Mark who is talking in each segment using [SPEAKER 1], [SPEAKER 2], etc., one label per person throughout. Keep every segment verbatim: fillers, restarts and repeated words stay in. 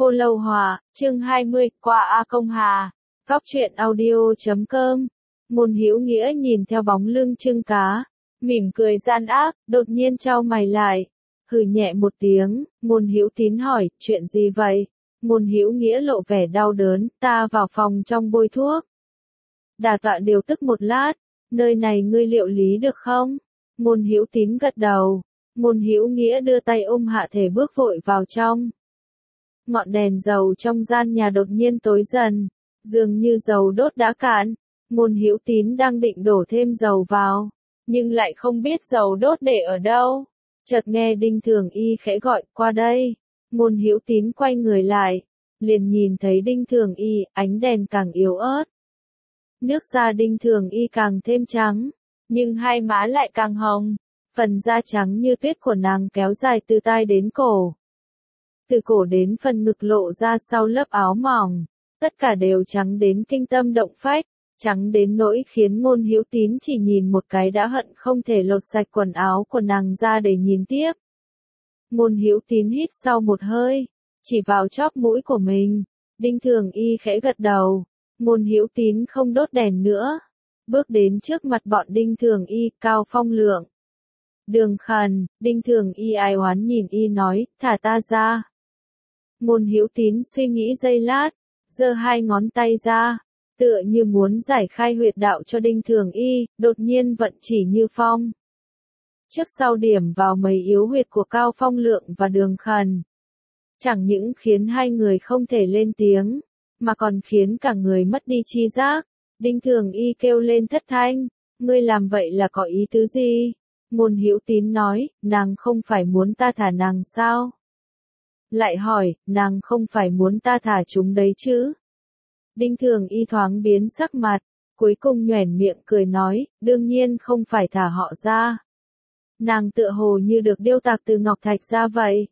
[SPEAKER 1] Khô Lâu Hòa, chương hai mươi, qua A Công Hà. Góc truyện audio chấm com. Môn Hữu Nghĩa nhìn theo bóng lưng Trưng Cá, mỉm cười gian ác, đột nhiên chau mày lại, hừ nhẹ một tiếng. Môn Hữu Tín hỏi, chuyện gì vậy? Môn Hữu Nghĩa lộ vẻ đau đớn, ta vào phòng trong bôi thuốc. Đà Tọa điều tức một lát, nơi này ngươi liệu lý được không? Môn Hữu Tín gật đầu. Môn Hữu Nghĩa đưa tay ôm hạ thể bước vội vào trong. Ngọn đèn dầu trong gian nhà đột nhiên tối dần, dường như dầu đốt đã cạn. Môn Hữu Tín đang định đổ thêm dầu vào, nhưng lại không biết dầu đốt để ở đâu. Chợt nghe Đinh Thường Y khẽ gọi, qua đây. Môn Hữu Tín quay người lại, liền nhìn thấy Đinh Thường Y, ánh đèn càng yếu ớt. Nước da Đinh Thường Y càng thêm trắng, nhưng hai má lại càng hồng. Phần da trắng như tuyết của nàng kéo dài từ tai đến cổ. Từ cổ đến phần ngực lộ ra sau lớp áo mỏng, tất cả đều trắng đến kinh tâm động phách, trắng đến nỗi khiến Môn Hữu Tín chỉ nhìn một cái đã hận không thể lột sạch quần áo của nàng ra để nhìn tiếp. Môn Hữu Tín hít sau một hơi, chỉ vào chóp mũi của mình. Đinh Thường Y khẽ gật đầu. Môn Hữu Tín không đốt đèn nữa, bước đến trước mặt bọn Đinh Thường Y, Cao Phong Lượng, Đường Khẩn. Đinh Thường Y ai oán nhìn y nói, thả ta ra. Môn Hữu Tín suy nghĩ giây lát, giơ hai ngón tay ra, tựa như muốn giải khai huyệt đạo cho Đinh Thường Y, đột nhiên vận chỉ như phong. Trước sau điểm vào mấy yếu huyệt của Cao Phong Lượng và Đường Khẩn. Chẳng những khiến hai người không thể lên tiếng, mà còn khiến cả người mất đi tri giác. Đinh Thường Y kêu lên thất thanh, ngươi làm vậy là có ý tứ gì? Môn Hữu Tín nói, nàng không phải muốn ta thả nàng sao? Lại hỏi, nàng không phải muốn ta thả chúng đấy chứ? Đinh Thường Y thoáng biến sắc mặt, cuối cùng nhoẻn miệng cười nói, đương nhiên không phải thả họ ra. Nàng tựa hồ như được điêu tạc từ ngọc thạch ra vậy.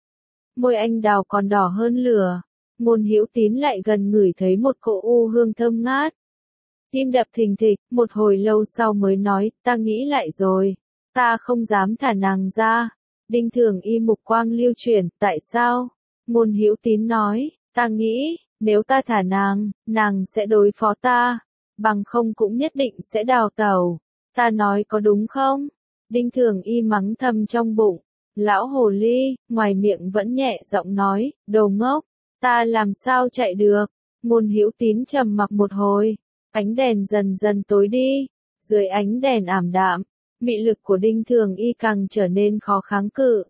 [SPEAKER 1] Môi anh đào còn đỏ hơn lửa. Môn Hữu Tín lại gần ngửi thấy một cỗ u hương thơm ngát. Tim đập thình thịch, một hồi lâu sau mới nói, ta nghĩ lại rồi. Ta không dám thả nàng ra. Đinh Thường Y mục quang lưu chuyển, tại sao? Môn Hữu Tín nói, ta nghĩ, nếu ta thả nàng, nàng sẽ đối phó ta, bằng không cũng nhất định sẽ đào tẩu. Ta nói có đúng không? Đinh Thường Y mắng thầm trong bụng, lão hồ ly, ngoài miệng vẫn nhẹ giọng nói, đồ ngốc, ta làm sao chạy được? Môn Hữu Tín trầm mặc một hồi, ánh đèn dần dần tối đi, dưới ánh đèn ảm đạm, mị lực của Đinh Thường Y càng trở nên khó kháng cự.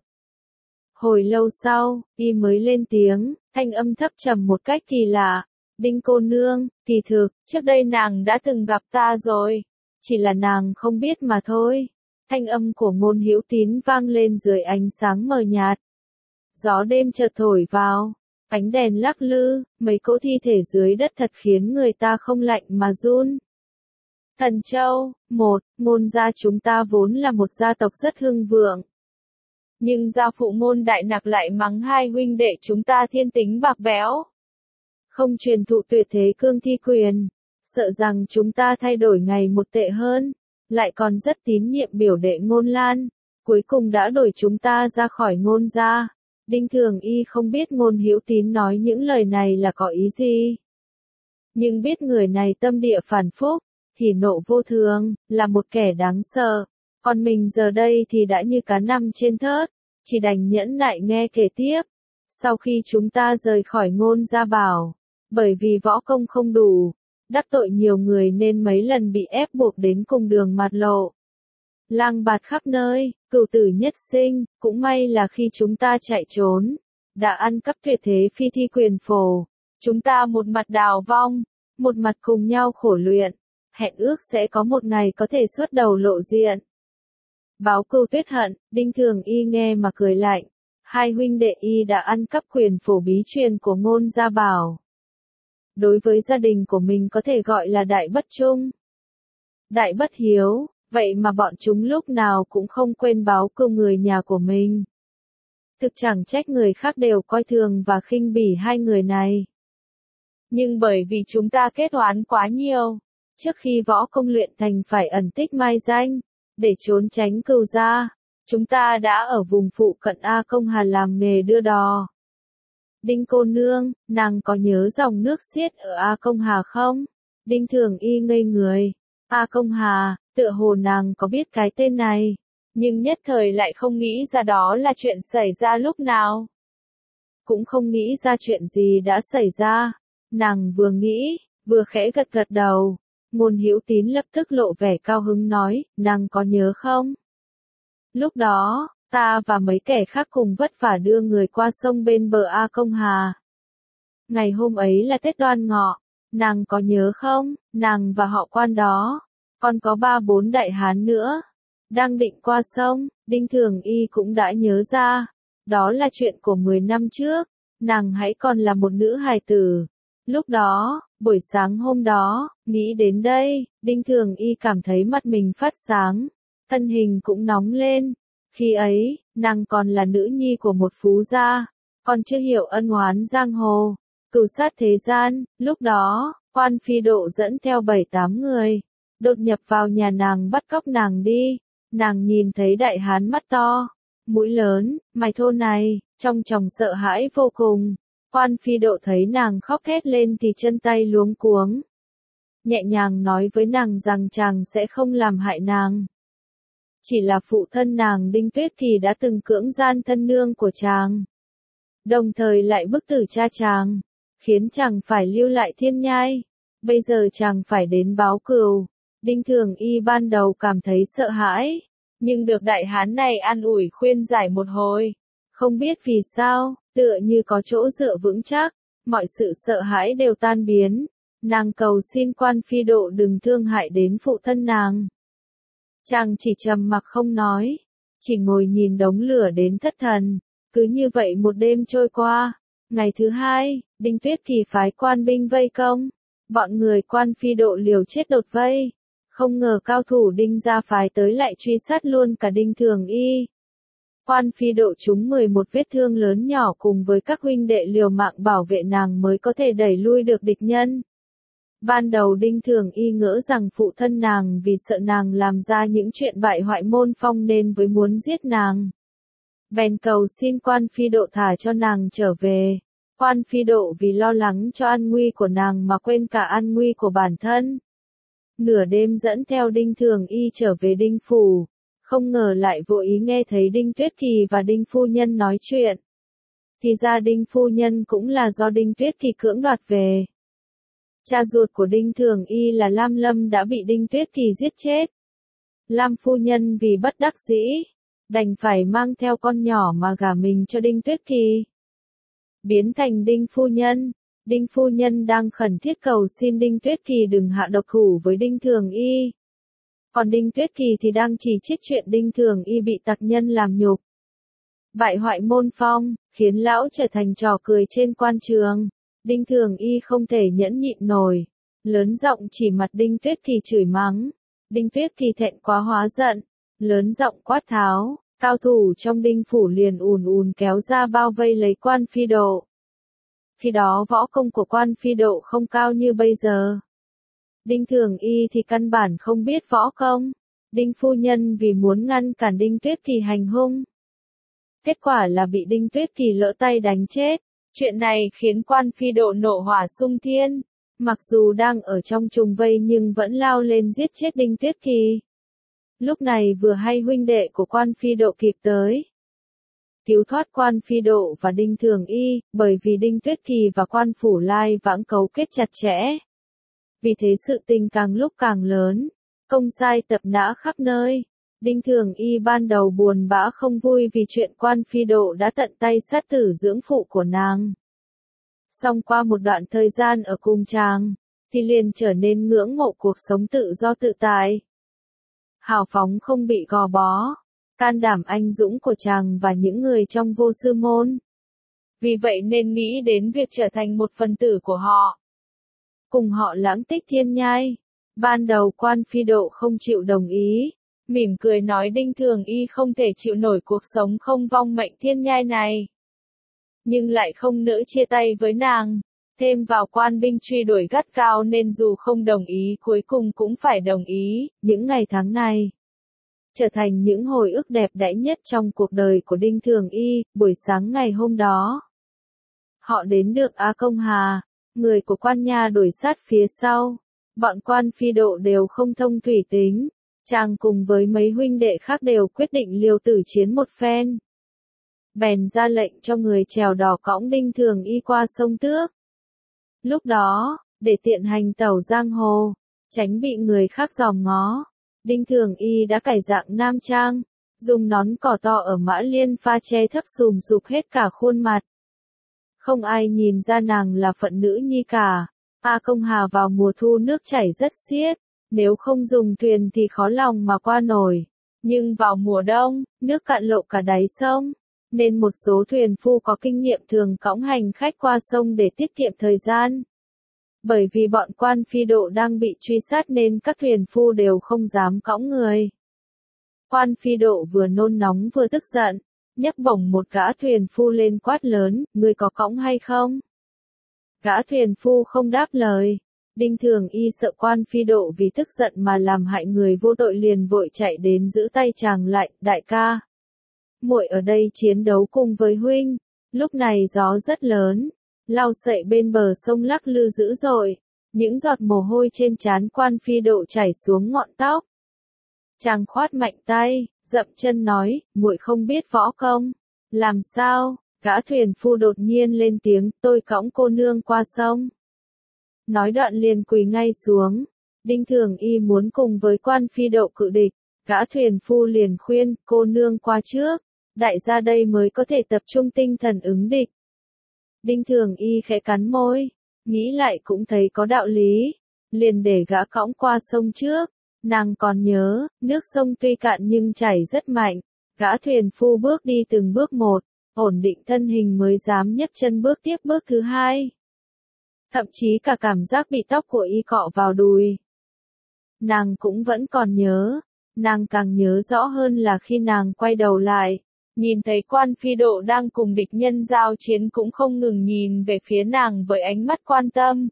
[SPEAKER 1] Hồi lâu sau, y mới lên tiếng, thanh âm thấp trầm một cách kỳ lạ. Đinh cô nương, kỳ thực, trước đây nàng đã từng gặp ta rồi. Chỉ là nàng không biết mà thôi. Thanh âm của Môn Hữu Tín vang lên dưới ánh sáng mờ nhạt. Gió đêm chợt thổi vào, ánh đèn lắc lư, mấy cỗ thi thể dưới đất thật khiến người ta không lạnh mà run. Thần Châu, một, Môn gia chúng ta vốn là một gia tộc rất hưng vượng. Nhưng gia phụ Môn Đại Nặc lại mắng hai huynh đệ chúng ta thiên tính bạc bẽo. Không truyền thụ tuyệt thế cương thi quyền, sợ rằng chúng ta thay đổi ngày một tệ hơn, lại còn rất tín nhiệm biểu đệ Ngôn Lan, cuối cùng đã đuổi chúng ta ra khỏi Ngôn gia. Đinh Thường Y không biết Môn Hữu Tín nói những lời này là có ý gì. Nhưng biết người này tâm địa phản phúc, hỉ nộ vô thường, là một kẻ đáng sợ. Còn mình giờ đây thì đã như cá nằm trên thớt, chỉ đành nhẫn nại nghe kể tiếp. Sau khi chúng ta rời khỏi Ngôn gia bảo, bởi vì võ công không đủ, đắc tội nhiều người nên mấy lần bị ép buộc đến cùng đường mạt lộ. Lang bạt khắp nơi, cửu tử nhất sinh, cũng may là khi chúng ta chạy trốn, đã ăn cắp tuyệt thế phi thi quyền phổ. Chúng ta một mặt đào vong, một mặt cùng nhau khổ luyện, hẹn ước sẽ có một ngày có thể xuất đầu lộ diện. Báo cừu tuyết hận, Đinh Thường Y nghe mà cười lạnh. Hai huynh đệ y đã ăn cắp quyền phổ bí truyền của Ngôn gia bảo. Đối với gia đình của mình có thể gọi là đại bất trung, đại bất hiếu, vậy mà bọn chúng lúc nào cũng không quên báo cừu người nhà của mình. Thực chẳng trách người khác đều coi thường và khinh bỉ hai người này. Nhưng bởi vì chúng ta kết oán quá nhiều, trước khi võ công luyện thành phải ẩn tích mai danh, để trốn tránh cừu gia, chúng ta đã ở vùng phụ cận A Công Hà làm nghề đưa đò. Đinh cô nương, nàng có nhớ dòng nước xiết ở A Công Hà không? Đinh Thường Y ngây người. A Công Hà, tựa hồ nàng có biết cái tên này, nhưng nhất thời lại không nghĩ ra đó là chuyện xảy ra lúc nào. Cũng không nghĩ ra chuyện gì đã xảy ra. Nàng vừa nghĩ, vừa khẽ gật gật đầu. Ngôn Hữu Tín lập tức lộ vẻ cao hứng nói, nàng có nhớ không? Lúc đó, ta và mấy kẻ khác cùng vất vả đưa người qua sông bên bờ A Công Hà. Ngày hôm ấy là Tết Đoan Ngọ, nàng có nhớ không? Nàng và họ Quan đó, còn có ba bốn đại hán nữa, đang định qua sông. Đinh Thường Y cũng đã nhớ ra, đó là chuyện của mười năm trước, nàng hãy còn là một nữ hài tử. Lúc đó, buổi sáng hôm đó, nghĩ đến đây, Đinh Thường Y cảm thấy mắt mình phát sáng, thân hình cũng nóng lên. Khi ấy, nàng còn là nữ nhi của một phú gia, còn chưa hiểu ân oán giang hồ, cửu sát thế gian. Lúc đó, Quan Phi Độ dẫn theo bảy tám người, đột nhập vào nhà nàng bắt cóc nàng đi. Nàng nhìn thấy đại hán mắt to, mũi lớn, mày thô này, trong chồng sợ hãi vô cùng. Quan Phi Độ thấy nàng khóc thét lên thì chân tay luống cuống. Nhẹ nhàng nói với nàng rằng chàng sẽ không làm hại nàng. Chỉ là phụ thân nàng Đinh Tuyết thì đã từng cưỡng gian thân nương của chàng. Đồng thời lại bức tử cha chàng, khiến chàng phải lưu lại thiên nhai. Bây giờ chàng phải đến báo cừu. Đinh Thường Y ban đầu cảm thấy sợ hãi, nhưng được đại hán này an ủi khuyên giải một hồi. Không biết vì sao, tựa như có chỗ dựa vững chắc, mọi sự sợ hãi đều tan biến. Nàng cầu xin Quan Phi Độ đừng thương hại đến phụ thân nàng. Chàng chỉ trầm mặc không nói, chỉ ngồi nhìn đống lửa đến thất thần. Cứ như vậy một đêm trôi qua. Ngày thứ hai, Đinh Tuyết thì phái quan binh vây công. Bọn người Quan Phi Độ liều chết đột vây. Không ngờ cao thủ Đinh gia phái tới lại truy sát luôn cả Đinh Thường Y. Quan Phi Độ trúng mười một vết thương lớn nhỏ, cùng với các huynh đệ liều mạng bảo vệ nàng mới có thể đẩy lui được địch nhân. Ban đầu Đinh Thường Y ngỡ rằng phụ thân nàng vì sợ nàng làm ra những chuyện bại hoại môn phong nên mới muốn giết nàng. Bèn cầu xin Quan Phi Độ thả cho nàng trở về. Quan Phi Độ vì lo lắng cho an nguy của nàng mà quên cả an nguy của bản thân. Nửa đêm dẫn theo Đinh Thường Y trở về Đinh phủ, không ngờ lại vô ý nghe thấy Đinh Tuyết Thì và Đinh Phu Nhân nói chuyện. Thì ra Đinh Phu Nhân cũng là do Đinh Tuyết Thì cưỡng đoạt về. Cha ruột của Đinh Thường Y là Lam Lâm đã bị Đinh Tuyết Thì giết chết. Lam Phu Nhân vì bất đắc dĩ, đành phải mang theo con nhỏ mà gả mình cho Đinh Tuyết Thì. Biến thành Đinh Phu Nhân. Đinh Phu Nhân đang khẩn thiết cầu xin Đinh Tuyết Thì đừng hạ độc thủ với Đinh Thường Y. Còn Đinh Tuyết Thì thì đang chỉ trích chuyện Đinh Thường Y bị tặc nhân làm nhục, bại hoại môn phong, khiến lão trở thành trò cười trên quan trường. Đinh Thường Y không thể nhẫn nhịn nổi, lớn giọng chỉ mặt Đinh Tuyết Thì chửi mắng. Đinh Tuyết Thì thẹn quá hóa giận, lớn giọng quát tháo. Cao thủ trong Đinh phủ liền ùn ùn kéo ra bao vây lấy Quan Phi Độ. Khi đó võ công của Quan Phi Độ không cao như bây giờ. Đinh Thường Y thì căn bản không biết võ công. Đinh Phu Nhân vì muốn ngăn cản Đinh Tuyết Thì hành hung, kết quả là bị Đinh Tuyết Thì lỡ tay đánh chết. Chuyện này khiến Quan Phi Độ nộ hỏa xung thiên. Mặc dù đang ở trong trùng vây nhưng vẫn lao lên giết chết Đinh Tuyết Thì. Lúc này vừa hay huynh đệ của Quan Phi Độ kịp tới, cứu thoát Quan Phi Độ và Đinh Thường Y, bởi vì Đinh Tuyết Thì và Quan Phủ Lai Vãng cấu kết chặt chẽ. Vì thế sự tình càng lúc càng lớn, công sai tập nã khắp nơi. Đinh Thường Y ban đầu buồn bã không vui vì chuyện Quan Phi Độ đã tận tay sát tử dưỡng phụ của nàng. Song qua một đoạn thời gian ở cùng chàng, thì liền trở nên ngưỡng mộ cuộc sống tự do tự tại, hào phóng không bị gò bó, can đảm anh dũng của chàng và những người trong Vô Sư môn. Vì vậy nên nghĩ đến việc trở thành một phần tử của họ, cùng họ lãng tích thiên nhai. Ban đầu Quan Phi Độ không chịu đồng ý, mỉm cười nói Đinh Thường Y không thể chịu nổi cuộc sống không vong mệnh thiên nhai này, nhưng lại không nỡ chia tay với nàng. Thêm vào quan binh truy đuổi gắt gao nên dù không đồng ý cuối cùng cũng phải đồng ý. Những ngày tháng này trở thành những hồi ức đẹp đẽ nhất trong cuộc đời của Đinh Thường Y. Buổi sáng ngày hôm đó, Họ đến được A Công Hà, người của quan nhà đuổi sát phía sau. Bọn quan phi độ đều không thông thủy tính. Chàng cùng với mấy huynh đệ khác đều quyết định liều tử chiến một phen. Bèn ra lệnh cho người chèo đò cõng Đinh Thường Y qua sông Tước. Lúc đó, để tiện hành tẩu giang hồ, tránh bị người khác dòm ngó, Đinh Thường Y đã cải dạng nam trang, dùng nón cỏ to ở Mã Liên pha che thấp sùm sụp hết cả khuôn mặt. Không ai nhìn ra nàng là phận nữ nhi cả. A Công Hà vào mùa thu nước chảy rất xiết, nếu không dùng thuyền thì khó lòng mà qua nổi. Nhưng vào mùa đông, nước cạn lộ cả đáy sông, nên một số thuyền phu có kinh nghiệm thường cõng hành khách qua sông để tiết kiệm thời gian. Bởi vì bọn quan phi độ đang bị truy sát nên các thuyền phu đều không dám cõng người. Quan phi độ vừa nôn nóng vừa tức giận, nhấc bổng một gã thuyền phu lên quát lớn, người có cõng hay không? Gã thuyền phu không đáp lời. Đinh Thường Y sợ quan phi độ vì tức giận mà làm hại người vô tội liền vội chạy đến giữ tay chàng lại, đại ca. Muội ở đây chiến đấu cùng với huynh. Lúc này gió rất lớn, lau sậy bên bờ sông lắc lư dữ dội, những giọt mồ hôi trên trán quan phi độ chảy xuống ngọn tóc. Chàng khoát mạnh tay, dậm chân nói, muội không biết võ công. Làm sao? Gã thuyền phu đột nhiên lên tiếng, tôi cõng cô nương qua sông. Nói đoạn liền quỳ ngay xuống. Đinh Thường Y muốn cùng với quan phi độ cự địch. Gã thuyền phu liền khuyên, cô nương qua trước. Đại gia đây mới có thể tập trung tinh thần ứng địch. Đinh Thường Y khẽ cắn môi. Nghĩ lại cũng thấy có đạo lý. Liền để gã cõng qua sông trước. Nàng còn nhớ, nước sông tuy cạn nhưng chảy rất mạnh. Gã thuyền phu bước đi từng bước một. Ổn định thân hình mới dám nhấc chân bước tiếp bước thứ hai. Thậm chí cả cảm giác bị tóc của y cọ vào đùi. Nàng cũng vẫn còn nhớ, nàng càng nhớ rõ hơn là khi nàng quay đầu lại, nhìn thấy quan phi độ đang cùng địch nhân giao chiến cũng không ngừng nhìn về phía nàng với ánh mắt quan tâm.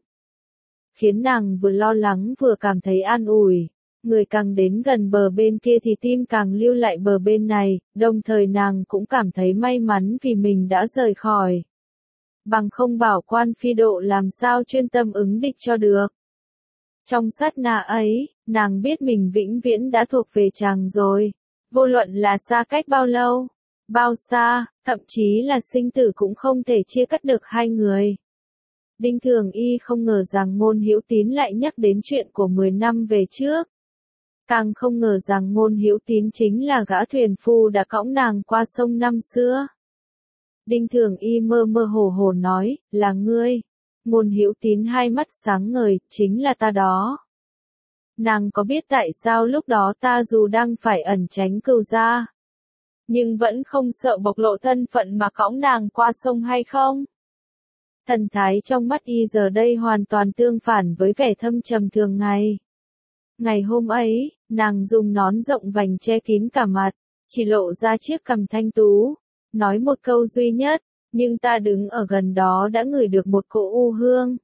[SPEAKER 1] Khiến nàng vừa lo lắng vừa cảm thấy an ủi. Người càng đến gần bờ bên kia thì tim càng lưu lại bờ bên này, đồng thời nàng cũng cảm thấy may mắn vì mình đã rời khỏi. Bằng không bảo quan phi độ làm sao chuyên tâm ứng địch cho được. Trong sát na ấy, nàng biết mình vĩnh viễn đã thuộc về chàng rồi. Vô luận là xa cách bao lâu, bao xa, thậm chí là sinh tử cũng không thể chia cắt được hai người. Đinh Thường Y không ngờ rằng Ngôn Hữu Tín lại nhắc đến chuyện của mười năm về trước. Càng không ngờ rằng Ngôn Hữu Tín chính là gã thuyền phu đã cõng nàng qua sông năm xưa. Đinh Thường Y mơ mơ hồ hồ nói, là ngươi. Ngôn Hữu Tín hai mắt sáng ngời, chính là ta đó. Nàng có biết tại sao lúc đó ta dù đang phải ẩn tránh cừu gia, nhưng vẫn không sợ bộc lộ thân phận mà cõng nàng qua sông hay không? Thần thái trong mắt y giờ đây hoàn toàn tương phản với vẻ thâm trầm thường ngày. Ngày hôm ấy, nàng dùng nón rộng vành che kín cả mặt, chỉ lộ ra chiếc cằm thanh tú, nói một câu duy nhất, nhưng ta đứng ở gần đó đã ngửi được một cỗ u hương.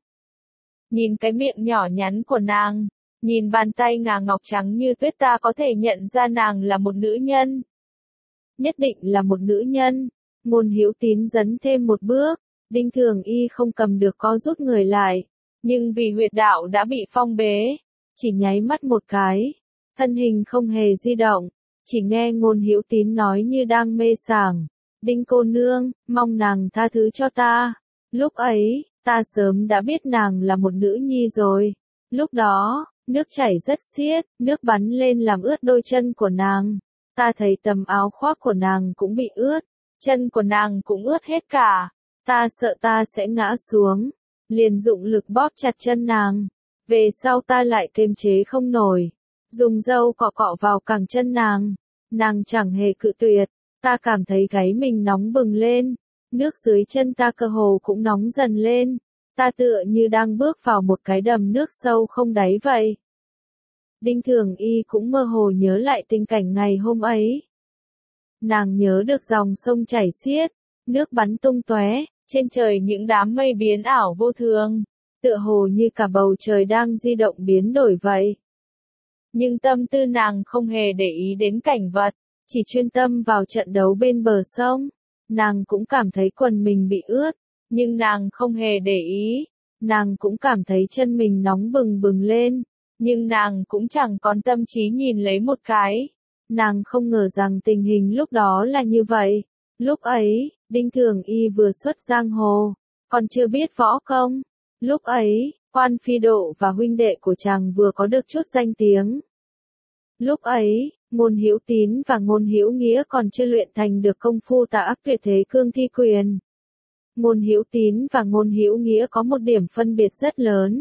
[SPEAKER 1] Nhìn cái miệng nhỏ nhắn của nàng, nhìn bàn tay ngà ngọc trắng như tuyết ta có thể nhận ra nàng là một nữ nhân. Nhất định là một nữ nhân. Ngôn Hữu Tín dấn thêm một bước, Đinh Thường Y không cầm được co rút người lại, nhưng vì huyệt đạo đã bị phong bế, chỉ nháy mắt một cái, thân hình không hề di động, chỉ nghe Ngôn Hữu Tín nói như đang mê sảng, Đinh cô nương, mong nàng tha thứ cho ta. Lúc ấy, ta sớm đã biết nàng là một nữ nhi rồi. Lúc đó, nước chảy rất xiết, nước bắn lên làm ướt đôi chân của nàng. Ta thấy tấm áo khoác của nàng cũng bị ướt, chân của nàng cũng ướt hết cả. Ta sợ ta sẽ ngã xuống, liền dụng lực bóp chặt chân nàng. Về sau ta lại kiềm chế không nổi, dùng dâu cọ cọ vào cẳng chân nàng. Nàng chẳng hề cự tuyệt, ta cảm thấy gáy mình nóng bừng lên, nước dưới chân ta cơ hồ cũng nóng dần lên. Ta tựa như đang bước vào một cái đầm nước sâu không đáy vậy. Đinh Thường Y cũng mơ hồ nhớ lại tình cảnh ngày hôm ấy. Nàng nhớ được dòng sông chảy xiết, nước bắn tung tóe, trên trời những đám mây biến ảo vô thường, tựa hồ như cả bầu trời đang di động biến đổi vậy. Nhưng tâm tư nàng không hề để ý đến cảnh vật, chỉ chuyên tâm vào trận đấu bên bờ sông. Nàng cũng cảm thấy quần mình bị ướt, Nhưng nàng không hề để ý, nàng cũng cảm thấy chân mình nóng bừng bừng lên, nhưng nàng cũng chẳng còn tâm trí nhìn lấy một cái. Nàng không ngờ rằng tình hình lúc đó là như vậy. Lúc ấy, Đinh Thường Y vừa xuất giang hồ, còn chưa biết võ công. Lúc ấy, Quan Phi Độ và huynh đệ của chàng vừa có được chút danh tiếng. Lúc ấy, Ngôn Hữu Tín và Ngôn Hữu Nghĩa còn chưa luyện thành được công phu tà ác tuyệt thế cương thi quyền. Ngôn Hữu Tín và Ngôn Hữu Nghĩa có một điểm phân biệt rất lớn.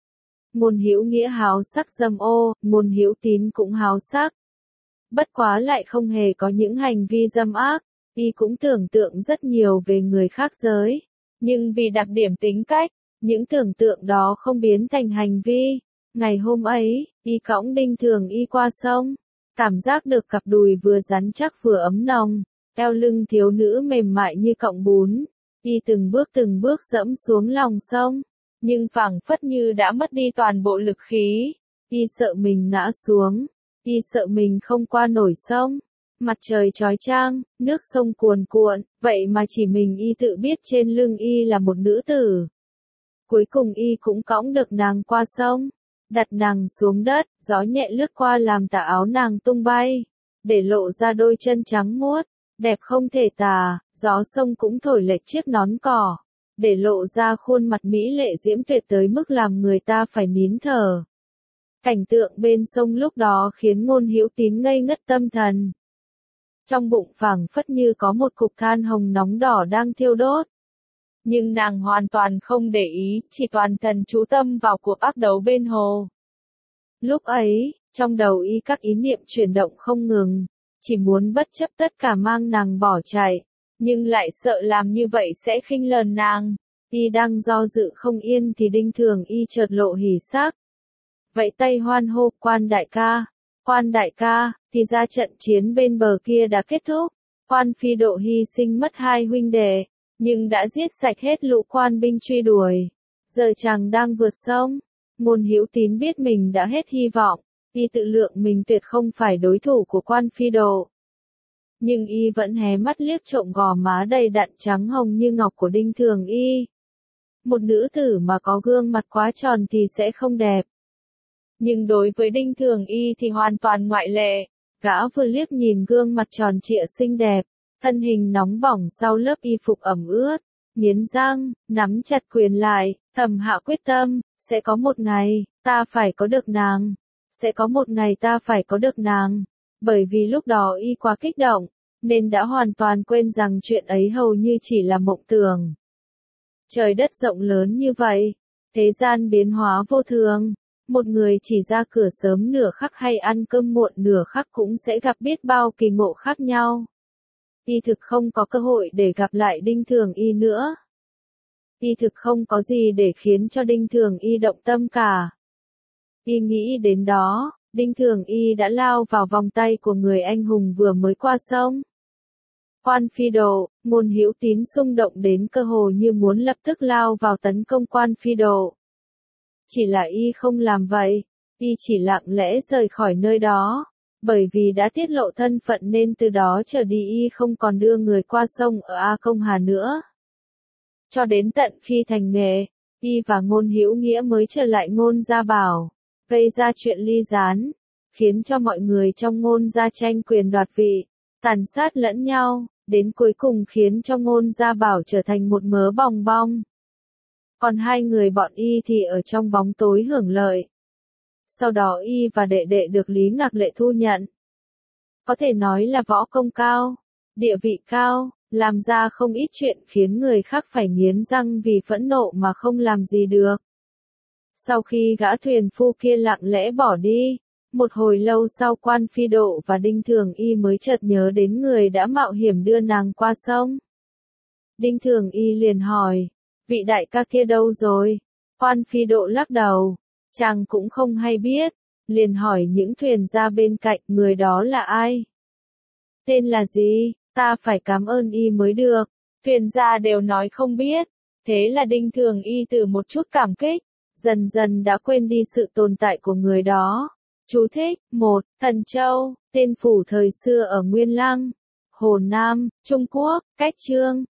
[SPEAKER 1] Ngôn Hữu Nghĩa háo sắc dâm ô, Ngôn Hữu Tín cũng háo sắc. Bất quá lại không hề có những hành vi dâm ác, y cũng tưởng tượng rất nhiều về người khác giới. Nhưng vì đặc điểm tính cách, những tưởng tượng đó không biến thành hành vi. Ngày hôm ấy, y cõng Đinh Thường Y qua sông, cảm giác được cặp đùi vừa rắn chắc vừa ấm nồng, eo lưng thiếu nữ mềm mại như cọng bún. Y từng bước từng bước dẫm xuống lòng sông, nhưng phảng phất như đã mất đi toàn bộ lực khí. Y sợ mình ngã xuống, y sợ mình không qua nổi sông. Mặt trời chói chang, nước sông cuồn cuộn, vậy mà chỉ mình y tự biết trên lưng y là một nữ tử. Cuối cùng y cũng cõng được nàng qua sông, đặt nàng xuống đất, gió nhẹ lướt qua làm tà áo nàng tung bay, để lộ ra đôi chân trắng muốt, đẹp không thể tả. Gió sông cũng thổi lệch chiếc nón cỏ, để lộ ra khuôn mặt mỹ lệ diễm tuyệt tới mức làm người ta phải nín thở. Cảnh tượng bên sông lúc đó khiến Ngôn Hữu Tín ngây ngất tâm thần. Trong bụng phảng phất như có một cục than hồng nóng đỏ đang thiêu đốt. Nhưng nàng hoàn toàn không để ý, chỉ toàn thần chú tâm vào cuộc ác đấu bên hồ. Lúc ấy, trong đầu y các ý niệm chuyển động không ngừng, chỉ muốn bất chấp tất cả mang nàng bỏ chạy, nhưng lại sợ làm như vậy sẽ khinh lờn nàng. Y đang do dự không yên thì Đinh Thường Y chợt lộ hỉ sắc. Vậy tay hoan hô, Quan đại ca, Quan đại ca, thì ra trận chiến bên bờ kia đã kết thúc. Quan Phi Độ hy sinh mất hai huynh đệ, nhưng đã giết sạch hết lũ quan binh truy đuổi. Giờ chàng đang vượt sông. Ngôn Hữu Tín biết mình đã hết hy vọng, y tự lượng mình tuyệt không phải đối thủ của Quan Phi Độ. Nhưng y vẫn hé mắt liếc trộm gò má đầy đặn trắng hồng như ngọc của Đinh Thường Y. Một nữ tử mà có gương mặt quá tròn thì sẽ không đẹp. Nhưng đối với Đinh Thường Y thì hoàn toàn ngoại lệ. Gã vừa liếc nhìn gương mặt tròn trịa xinh đẹp, thân hình nóng bỏng sau lớp y phục ẩm ướt, nghiến răng, nắm chặt quyền lại, thầm hạ quyết tâm, sẽ có một ngày, ta phải có được nàng. Sẽ có một ngày ta phải có được nàng. Bởi vì lúc đó y quá kích động, nên đã hoàn toàn quên rằng chuyện ấy hầu như chỉ là mộng tưởng. Trời đất rộng lớn như vậy, thế gian biến hóa vô thường, một người chỉ ra cửa sớm nửa khắc hay ăn cơm muộn nửa khắc cũng sẽ gặp biết bao kỳ ngộ khác nhau. Y thực không có cơ hội để gặp lại Đinh Thường Y nữa. Y thực không có gì để khiến cho Đinh Thường Y động tâm cả. Y nghĩ đến đó, Đinh Thường Y đã lao vào vòng tay của người anh hùng vừa mới qua sông. Quan Phi Độ, Ngôn Hữu Tín xung động đến cơ hồ như muốn lập tức lao vào tấn công Quan Phi Độ. Chỉ là y không làm vậy, y chỉ lặng lẽ rời khỏi nơi đó, bởi vì đã tiết lộ thân phận nên từ đó trở đi y không còn đưa người qua sông ở A Công Hà nữa. Cho đến tận khi thành nghề, y và Ngôn Hữu Nghĩa mới trở lại Ngôn Gia Bảo, gây ra chuyện ly gián, khiến cho mọi người trong Ngôn gia tranh quyền đoạt vị, tàn sát lẫn nhau, đến cuối cùng khiến cho Ngôn Gia Bảo trở thành một mớ bòng bong. Còn hai người bọn y thì ở trong bóng tối hưởng lợi. Sau đó y và đệ đệ được Lý Ngạc Lệ thu nhận. Có thể nói là võ công cao, địa vị cao, làm ra không ít chuyện khiến người khác phải nghiến răng vì phẫn nộ mà không làm gì được. Sau khi gã thuyền phu kia lặng lẽ bỏ đi, một hồi lâu sau Quan Phi Độ và Đinh Thường Y mới chợt nhớ đến người đã mạo hiểm đưa nàng qua sông. Đinh Thường Y liền hỏi, vị đại ca kia đâu rồi? Quan Phi Độ lắc đầu, chàng cũng không hay biết, liền hỏi những thuyền gia bên cạnh, người đó là ai? Tên là gì? Ta phải cảm ơn y mới được. Thuyền gia đều nói không biết. Thế là Đinh Thường Y từ một chút cảm kích, dần dần đã quên đi sự tồn tại của người đó. Chú thích, một, Thần Châu, tên phủ thời xưa ở Nguyên Lăng, Hồ Nam, Trung Quốc, cách chương.